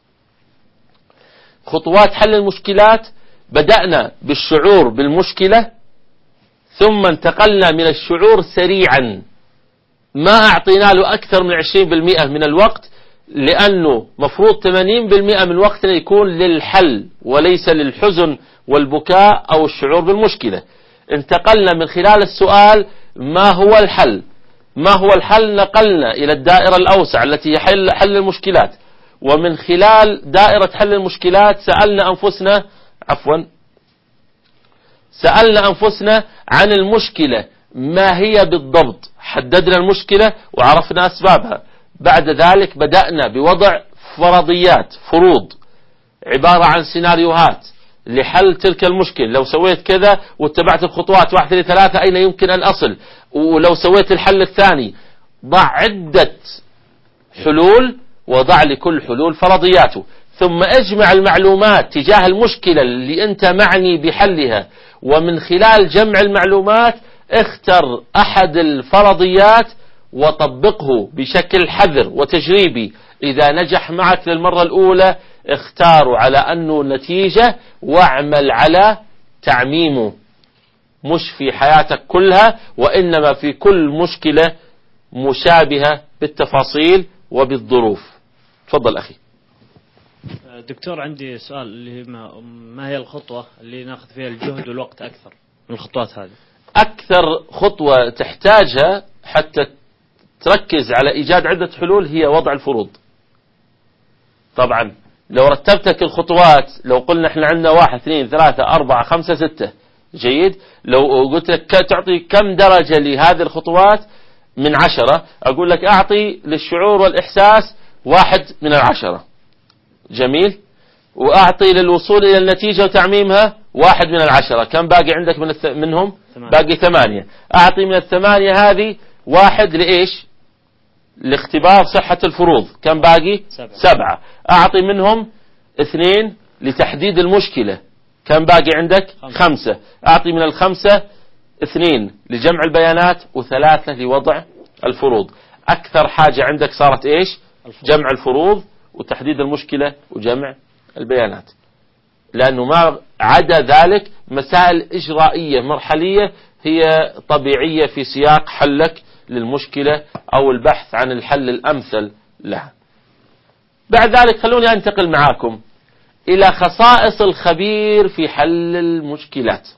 خطوات حل المشكلات: بدأنا بالشعور بالمشكلة، ثم انتقلنا من الشعور سريعا، ما أعطينا له أكثر من 20% من الوقت، لأنه مفروض 80% من وقتنا يكون للحل وليس للحزن والبكاء أو الشعور بالمشكلة. انتقلنا من خلال السؤال ما هو الحل؟ ما هو الحل؟ نقلنا إلى الدائرة الأوسع التي هي حل المشكلات، ومن خلال دائرة حل المشكلات سألنا أنفسنا عن المشكلة ما هي بالضبط، حددنا المشكلة وعرفنا أسبابها. بعد ذلك بدأنا بوضع فروض، عبارة عن سيناريوهات لحل تلك المشكلة. لو سويت كذا واتبعت الخطوات 1 2 3 أين يمكن أن أصل، ولو سويت الحل الثاني. ضع عدة حلول وضع لكل حلول فرضياته، ثم اجمع المعلومات تجاه المشكلة اللي أنت معني بحلها، ومن خلال جمع المعلومات اختر أحد الفرضيات وطبقه بشكل حذر وتجريبي. إذا نجح معك للمرة الأولى اختاره على أنه نتيجة، واعمل على تعميمه، مش في حياتك كلها وإنما في كل مشكلة مشابهة بالتفاصيل وبالظروف. تفضل أخي. دكتور، عندي سؤال اللي ما هي الخطوة اللي ناخذ فيها الجهد والوقت أكثر من الخطوات هذه؟ أكثر خطوة تحتاجها حتى تركز على إيجاد عدة حلول هي وضع الفروض. طبعا لو رتبتك الخطوات، لو قلنا احنا عندنا 1 2 3 4 5 6 جيد، لو قلت لك تعطي كم درجة لهذه الخطوات من 10، أقول لك أعطي للشعور والإحساس 1 من 10. جميل. وأعطي للوصول إلى النتيجة وتعميمها 1 من 10. كم باقي عندك منهم؟ باقي 8. أعطي من 8 هذه 1 لإيش؟ لاختبار صحة الفروض. كم باقي؟ 7. أعطي منهم 2 لتحديد المشكلة. كم باقي عندك؟ 5. أعطي من 5 2 لجمع البيانات و3 لوضع الفروض. أكثر حاجة عندك صارت إيش؟ جمع الفروض وتحديد المشكلة وجمع البيانات، لأنه ما عدا ذلك مسائل إجرائية مرحلية هي طبيعية في سياق حلك للمشكلة أو البحث عن الحل الأمثل لها. بعد ذلك خلوني أنتقل معاكم إلى خصائص الخبير في حل المشكلات.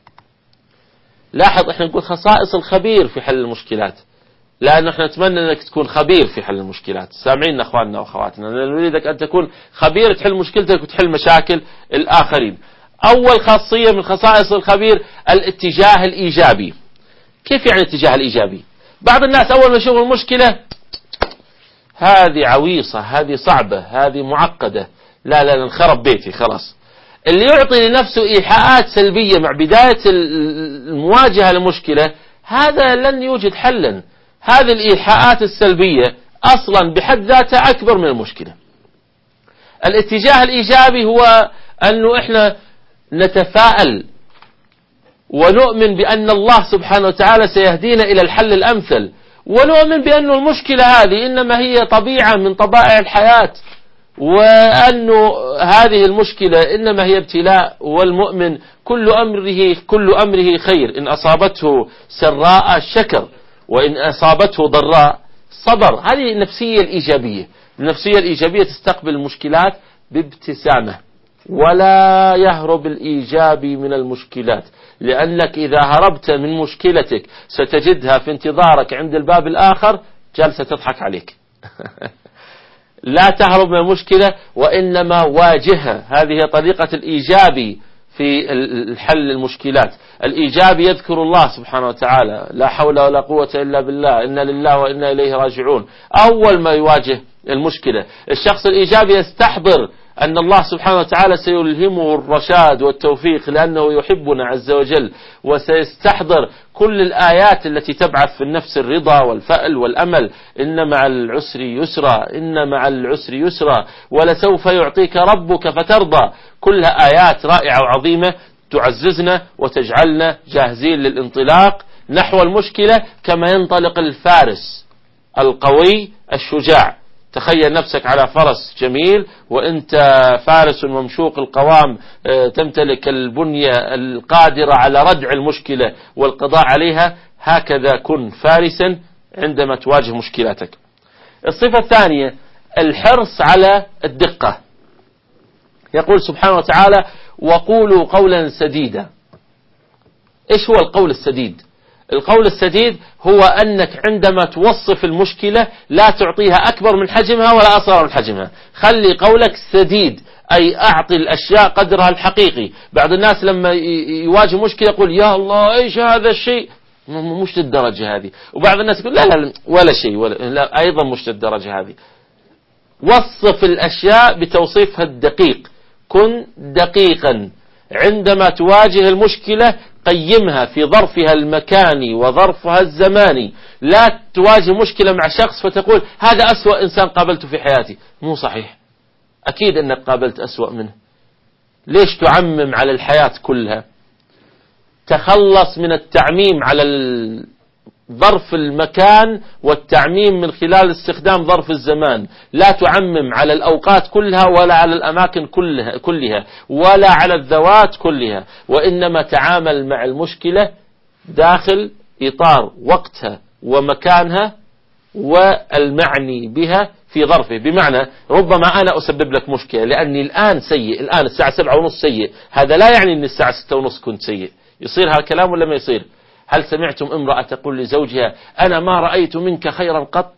لاحظ احنا نقول خصائص الخبير في حل المشكلات، لأنه احنا نتمنى أنك تكون خبير في حل المشكلات. سامعين أخواننا وأخواتنا، نريدك أن تكون خبير تحل مشكلتك وتحل مشاكل الآخرين. أول خاصية من خصائص الخبير الاتجاه الإيجابي. كيف يعني الاتجاه الإيجابي؟ بعض الناس أول ما يشوفوا المشكلة هذه عويصة، هذه صعبة، هذه معقدة، لا انخرب بيتي خلاص. اللي يعطي لنفسه إيحاءات سلبية مع بداية المواجهة للمشكلة هذا لن يوجد حلا. هذه الإيحاءات السلبية أصلا بحد ذاتها أكبر من المشكلة. الاتجاه الإيجابي هو أنه إحنا نتفائل ونؤمن بأن الله سبحانه وتعالى سيهدينا إلى الحل الأمثل، ونؤمن بأن المشكلة هذه إنما هي طبيعة من طبائع الحياة، وأن هذه المشكلة إنما هي ابتلاء، والمؤمن كل أمره خير، إن أصابته سراء شكر وإن أصابته ضراء صبر. هذه النفسية الإيجابية. النفسية الإيجابية تستقبل المشكلات بابتسامة، ولا يهرب الإيجابي من المشكلات، لأنك إذا هربت من مشكلتك ستجدها في انتظارك عند الباب الآخر جالسة تضحك عليك. لا تهرب من المشكلة وإنما واجهها. هذه طريقة الإيجابي في الحل المشكلات. الإيجابي يذكر الله سبحانه وتعالى، لا حول ولا قوة إلا بالله، إنا لله وإنا إليه راجعون. أول ما يواجه المشكلة الشخص الإيجابي يستحضر أن الله سبحانه وتعالى سيلهمه الرشاد والتوفيق لأنه يحبنا عز وجل، وسيستحضر كل الآيات التي تبعث في النفس الرضا والفأل والأمل. إن مع العسر يسرا، إن مع العسر يسرا، ولسوف يعطيك ربك فترضى. كلها آيات رائعة وعظيمة تعززنا وتجعلنا جاهزين للانطلاق نحو المشكلة كما ينطلق الفارس القوي الشجاع. تخيل نفسك على فرس جميل وانت فارس ممشوق القوام، تمتلك البنية القادرة على ردع المشكلة والقضاء عليها. هكذا كن فارسا عندما تواجه مشكلاتك. الصفة الثانية الحرص على الدقة. يقول سبحانه وتعالى: وقولوا قولا سديدا. ايش هو القول السديد؟ القول السديد هو أنك عندما توصف المشكلة لا تعطيها أكبر من حجمها ولا أصغر من حجمها. خلي قولك سديد، أي أعطي الأشياء قدرها الحقيقي. بعض الناس لما يواجه مشكلة يقول يا الله إيش هذا الشيء، مش للدرجة هذه. وبعض الناس يقول لا ولا شيء، لا أيضا مش للدرجة هذه. وصف الأشياء بتوصيفها الدقيق. كن دقيقا عندما تواجه المشكلة، قيمها في ظرفها المكاني وظرفها الزماني. لا تواجه مشكلة مع شخص فتقول هذا أسوأ إنسان قابلته في حياتي. مو صحيح، أكيد أنك قابلت أسوأ منه. ليش تعمم على الحياة كلها؟ تخلص من التعميم على ظرف المكان والتعميم من خلال استخدام ظرف الزمان. لا تعمم على الأوقات كلها ولا على الأماكن كلها ولا على الذوات كلها، وإنما تعامل مع المشكلة داخل إطار وقتها ومكانها والمعني بها في ظرفه. بمعنى ربما أنا أسبب لك مشكلة لأني الآن سيء، الآن الساعة 7:30 سيء، هذا لا يعني أن الساعة 6:30 كنت سيء. يصير هالكلام ولا ما يصير؟ هل سمعتم امرأة تقول لزوجها أنا ما رأيت منك خيرا قط؟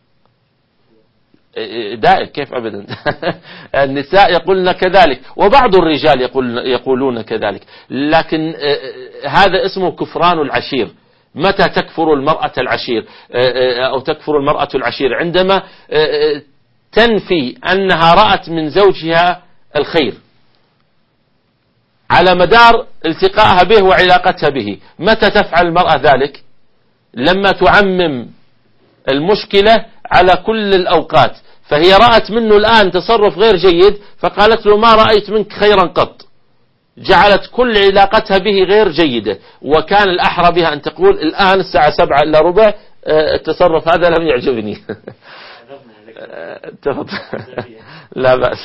دائم كيف أبدا. النساء يقولن كذلك وبعض الرجال يقولون كذلك، لكن هذا اسمه كفران العشير. متى تكفر المرأة العشير أو تكفر المرأة العشير؟ عندما تنفي أنها رأت من زوجها الخير على مدار التقائها به وعلاقتها به. متى تفعل المرأة ذلك؟ لما تعمم المشكلة على كل الأوقات. فهي رأت منه الآن تصرف غير جيد فقالت له ما رأيت منك خيرا قط، جعلت كل علاقتها به غير جيدة. وكان الأحرى بها أن تقول الآن الساعة 7:15 التصرف هذا لم يعجبني. لا بأس.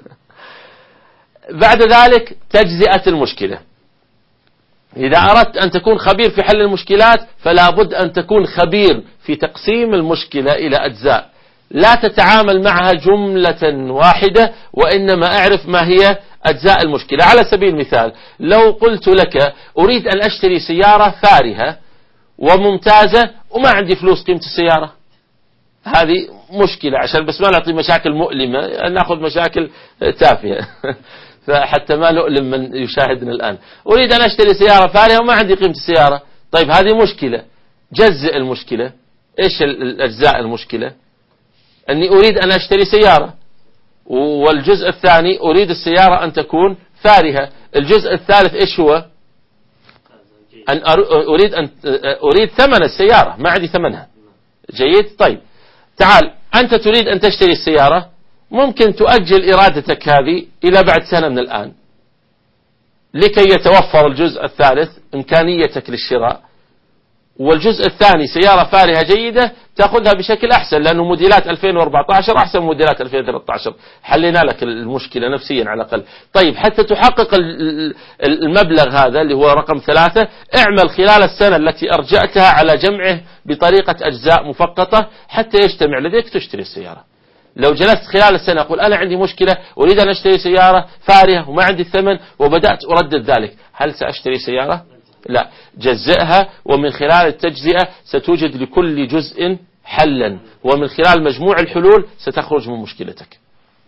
بعد ذلك تجزئة المشكلة. إذا أردت أن تكون خبير في حل المشكلات فلا بد أن تكون خبير في تقسيم المشكلة إلى أجزاء. لا تتعامل معها جملة واحدة، وإنما أعرف ما هي أجزاء المشكلة. على سبيل المثال لو قلت لك أريد أن أشتري سيارة فارهة وممتازة وما عندي فلوس قيمة السيارة، هذه مشكلة. عشان بس ما نعطي مشاكل مؤلمة نأخذ مشاكل تافهة فحتى ما نؤلم من يشاهدنا الآن. أريد أن أشتري سيارة فارهة وما عندي قيمة السيارة. طيب هذه مشكلة. جزء المشكلة. إيش الأجزاء المشكلة؟ أني أريد أن أشتري سيارة، والجزء الثاني أريد السيارة أن تكون فارهة. الجزء الثالث إيش هو؟ أن أريد ثمن السيارة، ما عندي ثمنها. جيد. طيب تعال أنت تريد أن تشتري السيارة، ممكن تؤجل إرادتك هذه إلى بعد سنة من الآن لكي يتوفر الجزء الثالث إمكانيتك للشراء، والجزء الثاني سيارة فارهة جيدة تأخذها بشكل أحسن لأنه موديلات 2014 أحسن موديلات 2013. حلينا لك المشكلة نفسيا على الأقل. طيب حتى تحقق المبلغ هذا اللي هو رقم 3، اعمل خلال السنة التي أرجأتها على جمعه بطريقة أجزاء مفقطة حتى يجتمع لديك تشتري السيارة. لو جلست خلال السنة أقول أنا عندي مشكلة أريد أن أشتري سيارة فارهة وما عندي الثمن وبدأت أردد ذلك، هل سأشتري سيارة؟ لا. جزئها، ومن خلال التجزئة ستوجد لكل جزء حلا، ومن خلال مجموع الحلول ستخرج من مشكلتك.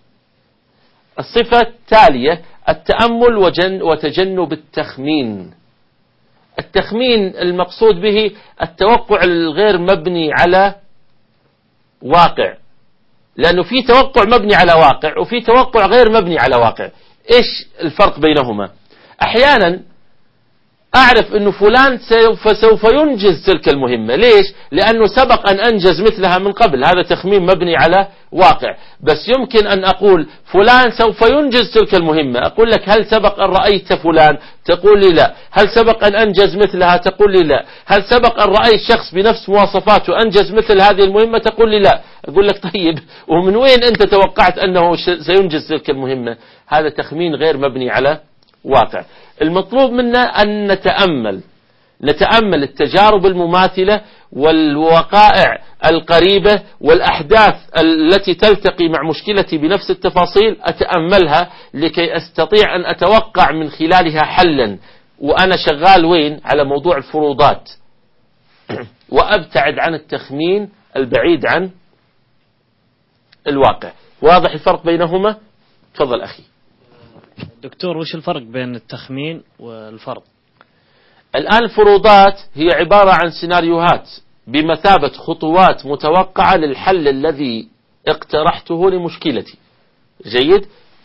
الصفة التالية التأمل وتجنب التخمين. التخمين المقصود به التوقع الغير مبني على واقع، لأنه في توقع مبني على واقع وفي توقع غير مبني على واقع. إيش الفرق بينهما؟ أحيانا أعرف أنه فلان سوف ينجز تلك المهمة. ليش؟ لأنه سبق أن أنجز مثلها من قبل، هذا تخمين مبني على واقع. بس يمكن أن أقول فلان سوف ينجز تلك المهمة، أقول لك هل سبق أن رأيت فلان؟ تقول لي لا. هل سبق أن أنجز مثلها؟ تقول لي لا. هل سبق أن رأيت شخص بنفس مواصفاته أنجز مثل هذه المهمة؟ تقول لي لا. أقول لك طيب ومن وين أنت توقعت أنه سينجز تلك المهمة؟ هذا تخمين غير مبني على واقع. المطلوب منا أن نتأمل التجارب المماثلة والوقائع القريبة والأحداث التي تلتقي مع مشكلتي بنفس التفاصيل، أتأملها لكي أستطيع أن أتوقع من خلالها حلا. وأنا شغال وين؟ على موضوع الفروضات، وأبتعد عن التخمين البعيد عن الواقع. واضح الفرق بينهما؟ تفضل أخي. دكتور وش الفرق بين التخمين والفرض؟ الآن الفروضات هي عبارة عن سيناريوهات بمثابة خطوات متوقعة للحل الذي اقترحته لمشكلتي. جيد.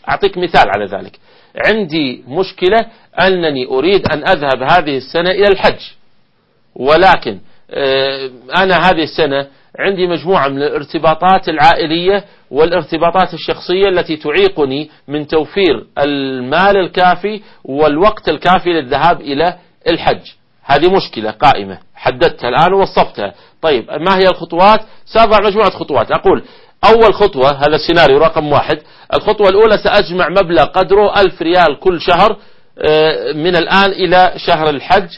أعطيك مثال على ذلك. عندي مشكلة أنني أريد أن أذهب هذه السنة إلى الحج، ولكن أنا هذه السنة عندي مجموعة من الارتباطات العائلية والارتباطات الشخصية التي تعيقني من توفير المال الكافي والوقت الكافي للذهاب إلى الحج. هذه مشكلة قائمة حددتها الآن ووصفتها. طيب ما هي الخطوات؟ سأضع مجموعة خطوات. أقول أول خطوة، هذا السيناريو رقم 1، الخطوة الأولى سأجمع مبلغ قدره 1000 ريال كل شهر من الآن إلى شهر الحج.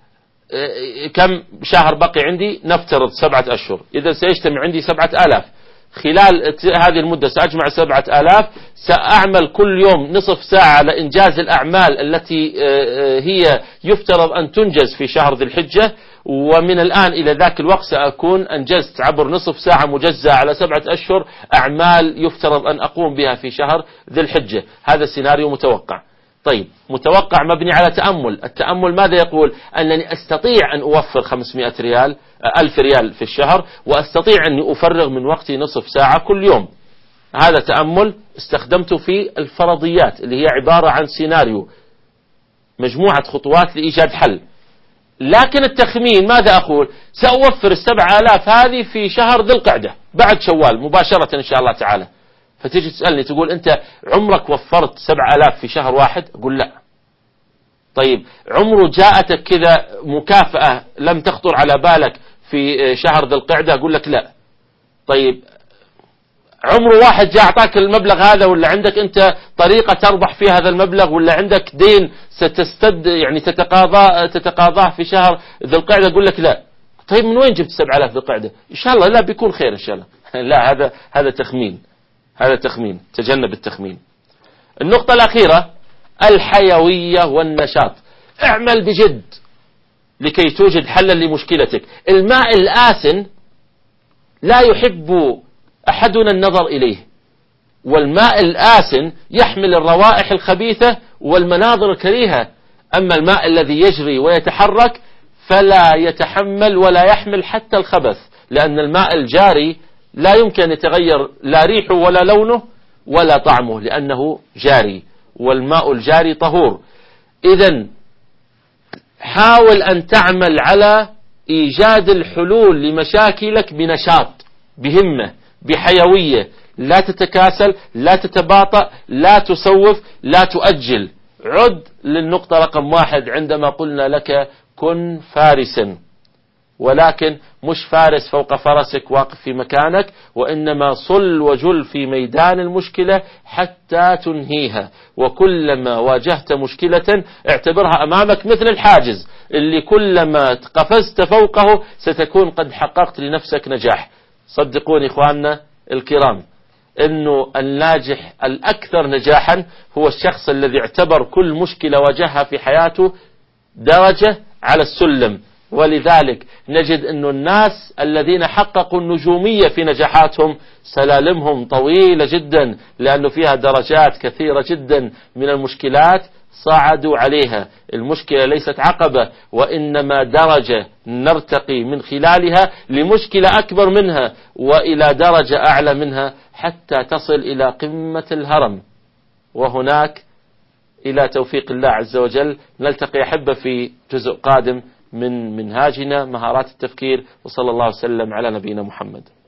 كم شهر بقي عندي؟ نفترض 7 أشهر، إذا سيجتمع عندي 7000. خلال هذه المدة سأجمع 7000. سأعمل كل يوم نصف ساعة على إنجاز الأعمال التي هي يفترض أن تنجز في شهر ذي الحجة، ومن الآن إلى ذاك الوقت سأكون أنجزت عبر نصف ساعة مجزأة على 7 أشهر أعمال يفترض أن أقوم بها في شهر ذي الحجة. هذا السيناريو متوقع. طيب متوقع مبني على تأمل. التأمل ماذا يقول؟ أنني أستطيع أن أوفر 500 ريال 1000 ريال في الشهر، وأستطيع أني أفرغ من وقتي نصف ساعة كل يوم. هذا تأمل استخدمته في الفرضيات اللي هي عبارة عن سيناريو، مجموعة خطوات لإيجاد حل. لكن التخمين ماذا أقول؟ سأوفر 7000 هذه في شهر ذي القعدة بعد شوال مباشرة إن شاء الله تعالى. فتيجي تسألني تقول أنت عمرك وفرت 7000 في شهر واحد؟ أقول لا. طيب عمره جاءتك كذا مكافأة لم تخطر على بالك في شهر ذي القعدة؟ أقول لك لا. طيب عمره واحد جاء أعطاك المبلغ هذا، ولا عندك أنت طريقة تربح فيها هذا المبلغ، ولا عندك دين يعني تتقاضاه في شهر ذي القعدة؟ أقول لك لا. طيب من وين جبت 7000 ذي القعدة؟ إن شاء الله لا بيكون خير إن شاء الله. لا، هذا تخمين، هذا تخمين، تجنب التخمين. النقطة الأخيرة الحيوية والنشاط. اعمل بجد لكي توجد حلا لمشكلتك. الماء الآسن لا يحب أحدنا النظر إليه، والماء الآسن يحمل الروائح الخبيثة والمناظر الكريهة. أما الماء الذي يجري ويتحرك فلا يتحمل ولا يحمل حتى الخبث، لأن الماء الجاري لا يمكن يتغير لا ريحه ولا لونه ولا طعمه لأنه جاري، والماء الجاري طهور. إذن حاول أن تعمل على إيجاد الحلول لمشاكلك بنشاط، بهمة، بحيوية. لا تتكاسل، لا تتباطأ، لا تسوف، لا تؤجل. عد للنقطة رقم 1 عندما قلنا لك كن فارسا، ولكن مش فارس فوق فرسك واقف في مكانك، وإنما صل وجل في ميدان المشكلة حتى تنهيها. وكلما واجهت مشكلة اعتبرها أمامك مثل الحاجز اللي كلما قفزت فوقه ستكون قد حققت لنفسك نجاح. صدقوني إخواننا الكرام إنه الناجح الأكثر نجاحا هو الشخص الذي اعتبر كل مشكلة واجهها في حياته درجة على السلم. ولذلك نجد أن الناس الذين حققوا النجومية في نجاحاتهم سلالمهم طويلة جدا، لأنه فيها درجات كثيرة جدا من المشكلات صعدوا عليها. المشكلة ليست عقبة، وإنما درجة نرتقي من خلالها لمشكلة أكبر منها وإلى درجة أعلى منها حتى تصل إلى قمة الهرم. وهناك إلى توفيق الله عز وجل نلتقي أحبة في جزء قادم من منهاجنا مهارات التفكير. وصلى الله وسلم على نبينا محمد.